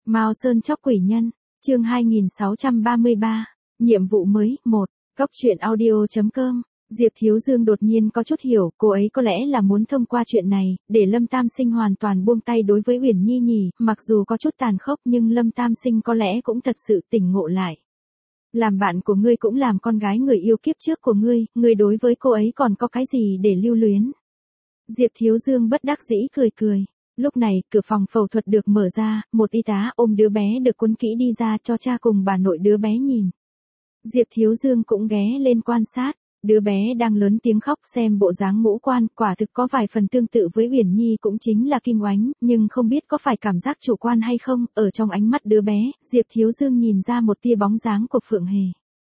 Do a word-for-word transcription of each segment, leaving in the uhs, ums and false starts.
Mao Sơn chóc quỷ nhân, chương hai nghìn sáu trăm ba mươi ba, nhiệm vụ mới, một, Cóc truyện audio chấm com. Diệp Thiếu Dương đột nhiên có chút hiểu, cô ấy có lẽ là muốn thông qua chuyện này, để Lâm Tam Sinh hoàn toàn buông tay đối với Uyển Nhi nhỉ, mặc dù có chút tàn khốc nhưng Lâm Tam Sinh có lẽ cũng thật sự tỉnh ngộ lại. Làm bạn của ngươi cũng làm con gái người yêu kiếp trước của ngươi, ngươi đối với cô ấy còn có cái gì để lưu luyến. Diệp Thiếu Dương bất đắc dĩ cười cười. Lúc này, cửa phòng phẫu thuật được mở ra, một y tá ôm đứa bé được cuốn kỹ đi ra cho cha cùng bà nội đứa bé nhìn. Diệp Thiếu Dương cũng ghé lên quan sát, đứa bé đang lớn tiếng khóc, xem bộ dáng ngũ quan, quả thực có vài phần tương tự với Uyển Nhi cũng chính là Kim Oánh, nhưng không biết có phải cảm giác chủ quan hay không, ở trong ánh mắt đứa bé, Diệp Thiếu Dương nhìn ra một tia bóng dáng của Phượng Hề.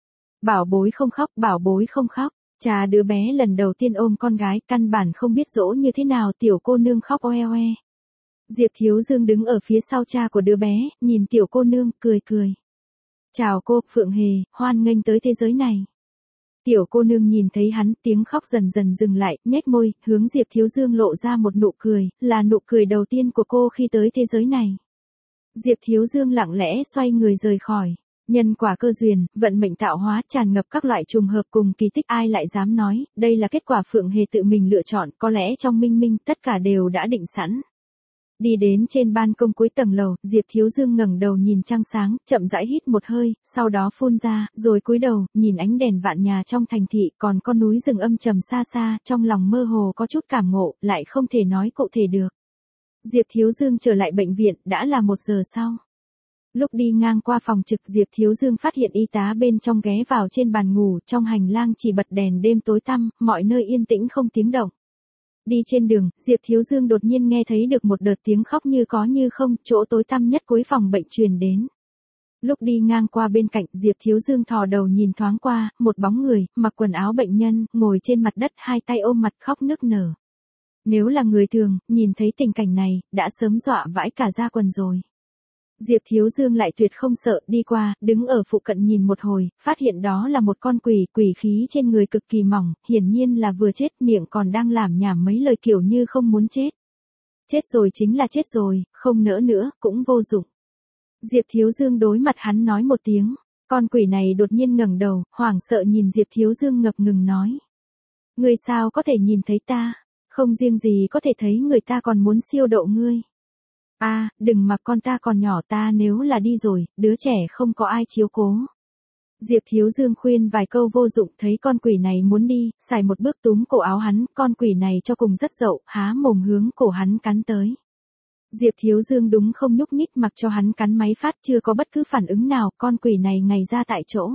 Bảo bối không khóc, bảo bối không khóc. Cha đứa bé lần đầu tiên ôm con gái, căn bản không biết dỗ như thế nào, tiểu cô nương khóc oe oe. Diệp Thiếu Dương đứng ở phía sau cha của đứa bé, nhìn tiểu cô nương, cười cười. Chào cô, Phượng Hề, hoan nghênh tới thế giới này. Tiểu cô nương nhìn thấy hắn, tiếng khóc dần dần dừng lại, nhếch môi, hướng Diệp Thiếu Dương lộ ra một nụ cười, là nụ cười đầu tiên của cô khi tới thế giới này. Diệp Thiếu Dương lặng lẽ xoay người rời khỏi. Nhân quả cơ duyên, vận mệnh tạo hóa, tràn ngập các loại trùng hợp cùng kỳ tích, ai lại dám nói, đây là kết quả Phượng Hề tự mình lựa chọn, có lẽ trong minh minh tất cả đều đã định sẵn. Đi đến trên ban công cuối tầng lầu, Diệp Thiếu Dương ngẩng đầu nhìn trăng sáng, chậm rãi hít một hơi, sau đó phun ra, rồi cúi đầu, nhìn ánh đèn vạn nhà trong thành thị, còn con núi rừng âm trầm xa xa, trong lòng mơ hồ có chút cảm ngộ, lại không thể nói cụ thể được. Diệp Thiếu Dương trở lại bệnh viện, đã là một giờ sau. Lúc đi ngang qua phòng trực, Diệp Thiếu Dương phát hiện y tá bên trong ghé vào trên bàn ngủ, trong hành lang chỉ bật đèn đêm tối tăm, mọi nơi yên tĩnh không tiếng động. Đi trên đường, Diệp Thiếu Dương đột nhiên nghe thấy được một đợt tiếng khóc như có như không, chỗ tối tăm nhất cuối phòng bệnh truyền đến. Lúc đi ngang qua bên cạnh, Diệp Thiếu Dương thò đầu nhìn thoáng qua, một bóng người, mặc quần áo bệnh nhân, ngồi trên mặt đất, hai tay ôm mặt khóc nức nở. Nếu là người thường, nhìn thấy tình cảnh này, đã sớm dọa vãi cả da quần rồi. Diệp Thiếu Dương lại tuyệt không sợ, đi qua, đứng ở phụ cận nhìn một hồi, phát hiện đó là một con quỷ, quỷ khí trên người cực kỳ mỏng, hiển nhiên là vừa chết, miệng còn đang lảm nhảm mấy lời kiểu như không muốn chết. Chết rồi chính là chết rồi, không nỡ nữa, cũng vô dụng. Diệp Thiếu Dương đối mặt hắn nói một tiếng, con quỷ này đột nhiên ngẩng đầu, hoảng sợ nhìn Diệp Thiếu Dương ngập ngừng nói. Ngươi sao có thể nhìn thấy ta, không riêng gì có thể thấy người ta còn muốn siêu độ ngươi. A, à, đừng mặc con ta còn nhỏ, ta nếu là đi rồi, đứa trẻ không có ai chiếu cố. Diệp Thiếu Dương khuyên vài câu vô dụng, thấy con quỷ này muốn đi, xài một bước túm cổ áo hắn, con quỷ này cho cùng rất dậu, há mồm hướng cổ hắn cắn tới. Diệp Thiếu Dương đúng không nhúc nhích, mặc cho hắn cắn máy phát, chưa có bất cứ phản ứng nào, con quỷ này ngày ra tại chỗ.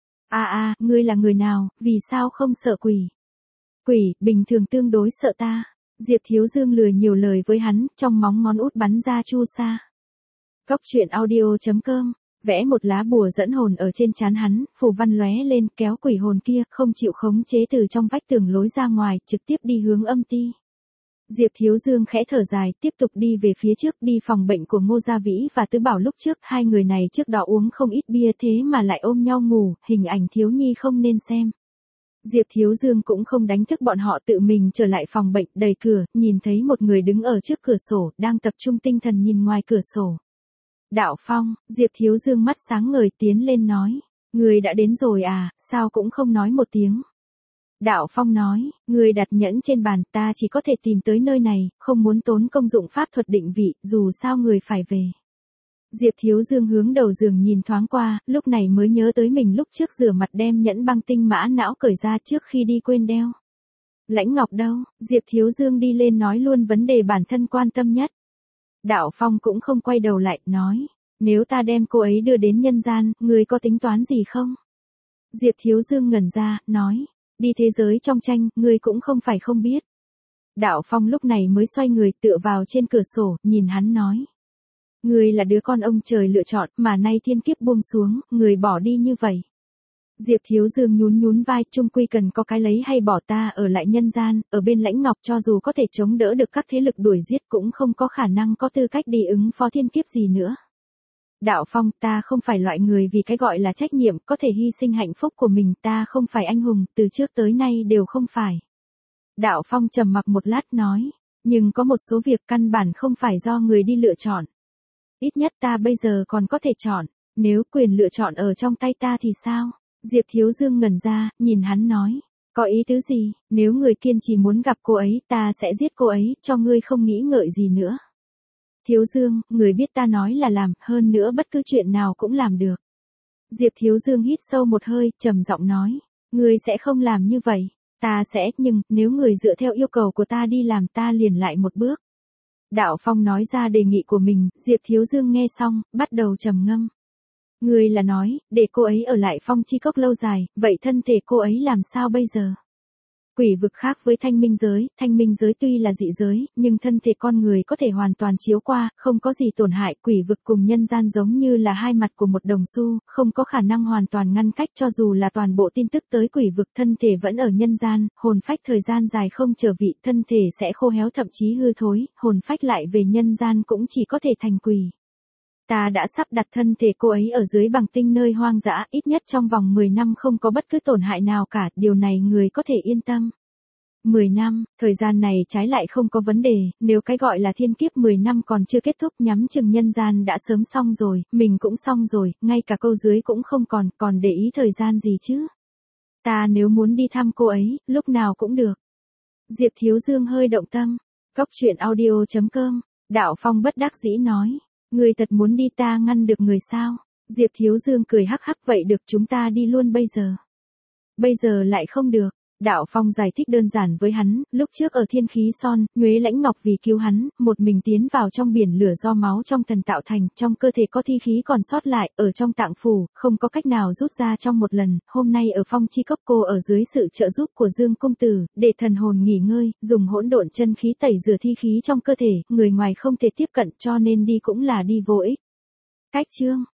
A a, à, ngươi là người nào, vì sao không sợ quỷ? Quỷ, bình thường tương đối sợ ta. Diệp Thiếu Dương lười nhiều lời với hắn, trong móng ngón út bắn ra chu sa. Cóc truyện audio chấm com, vẽ một lá bùa dẫn hồn ở trên trán hắn, phù văn lóe lên, kéo quỷ hồn kia, không chịu khống chế từ trong vách tường lối ra ngoài, trực tiếp đi hướng âm ti. Diệp Thiếu Dương khẽ thở dài, tiếp tục đi về phía trước, đi phòng bệnh của Ngô Gia Vĩ và Tứ Bảo. Lúc trước, hai người này trước đó uống không ít bia thế mà lại ôm nhau ngủ, hình ảnh thiếu nhi không nên xem. Diệp Thiếu Dương cũng không đánh thức bọn họ, tự mình trở lại phòng bệnh, đẩy cửa, nhìn thấy một người đứng ở trước cửa sổ, đang tập trung tinh thần nhìn ngoài cửa sổ. Đạo Phong, Diệp Thiếu Dương mắt sáng ngời tiến lên nói, người đã đến rồi à, sao cũng không nói một tiếng. Đạo Phong nói, người đặt nhẫn trên bàn, ta chỉ có thể tìm tới nơi này, không muốn tốn công dụng pháp thuật định vị, dù sao người phải về. Diệp Thiếu Dương hướng đầu giường nhìn thoáng qua, lúc này mới nhớ tới mình lúc trước rửa mặt đem nhẫn băng tinh mã não cởi ra trước khi đi quên đeo. Lãnh Ngọc đâu? Diệp Thiếu Dương đi lên nói luôn vấn đề bản thân quan tâm nhất. Đạo Phong cũng không quay đầu lại, nói, nếu ta đem cô ấy đưa đến nhân gian, người có tính toán gì không? Diệp Thiếu Dương ngẩn ra, nói, đi thế giới trong tranh, người cũng không phải không biết. Đạo Phong lúc này mới xoay người tựa vào trên cửa sổ, nhìn hắn nói. Người là đứa con ông trời lựa chọn, mà nay thiên kiếp buông xuống, người bỏ đi như vậy. Diệp Thiếu Dương nhún nhún vai, chung quy cần có cái lấy hay bỏ, ta ở lại nhân gian, ở bên Lãnh Ngọc cho dù có thể chống đỡ được các thế lực đuổi giết cũng không có khả năng có tư cách đi ứng phó thiên kiếp gì nữa. Đạo Phong, ta không phải loại người vì cái gọi là trách nhiệm có thể hy sinh hạnh phúc của mình, ta không phải anh hùng, từ trước tới nay đều không phải. Đạo Phong trầm mặc một lát nói, nhưng có một số việc căn bản không phải do người đi lựa chọn. Ít nhất ta bây giờ còn có thể chọn, nếu quyền lựa chọn ở trong tay ta thì sao? Diệp Thiếu Dương ngẩn ra, nhìn hắn nói. Có ý tứ gì, nếu người kiên trì muốn gặp cô ấy, ta sẽ giết cô ấy, cho ngươi không nghĩ ngợi gì nữa. Thiếu Dương, người biết ta nói là làm, hơn nữa bất cứ chuyện nào cũng làm được. Diệp Thiếu Dương hít sâu một hơi, trầm giọng nói. Ngươi sẽ không làm như vậy. Ta sẽ, nhưng, nếu người dựa theo yêu cầu của ta đi làm ta liền lại một bước. Đạo Phong nói ra đề nghị của mình, Diệp Thiếu Dương nghe xong, bắt đầu trầm ngâm. Người là nói, để cô ấy ở lại Phong Chi Cốc lâu dài, vậy thân thể cô ấy làm sao bây giờ? Quỷ vực khác với thanh minh giới, thanh minh giới tuy là dị giới, nhưng thân thể con người có thể hoàn toàn chiếu qua, không có gì tổn hại. Quỷ vực cùng nhân gian giống như là hai mặt của một đồng xu, không có khả năng hoàn toàn ngăn cách, cho dù là toàn bộ tin tức tới quỷ vực, thân thể vẫn ở nhân gian, hồn phách thời gian dài không trở vị, thân thể sẽ khô héo thậm chí hư thối, hồn phách lại về nhân gian cũng chỉ có thể thành quỷ. Ta đã sắp đặt thân thể cô ấy ở dưới bằng tinh nơi hoang dã, ít nhất trong vòng mười năm không có bất cứ tổn hại nào cả, điều này người có thể yên tâm. mười năm, thời gian này trái lại không có vấn đề, nếu cái gọi là thiên kiếp mười năm còn chưa kết thúc, nhắm chừng nhân gian đã sớm xong rồi, mình cũng xong rồi, ngay cả câu dưới cũng không còn, còn để ý thời gian gì chứ. Ta nếu muốn đi thăm cô ấy, lúc nào cũng được. Diệp Thiếu Dương hơi động tâm. Cốc truyện audio chấm com, Đạo Phong bất đắc dĩ nói. Người thật muốn đi ta ngăn được người sao? Diệp Thiếu Dương cười hắc hắc, vậy được, chúng ta đi luôn bây giờ. Bây giờ lại không được. Đạo Phong giải thích đơn giản với hắn, lúc trước ở Thiên Khí Son, Nhuế Lãnh Ngọc vì cứu hắn, một mình tiến vào trong biển lửa do máu trong thần tạo thành, trong cơ thể có thi khí còn sót lại, ở trong tạng phủ, không có cách nào rút ra trong một lần, hôm nay ở Phong Chi Cốc cô ở dưới sự trợ giúp của Dương Công Tử, để thần hồn nghỉ ngơi, dùng hỗn độn chân khí tẩy rửa thi khí trong cơ thể, người ngoài không thể tiếp cận cho nên đi cũng là đi vô ích. Cách chương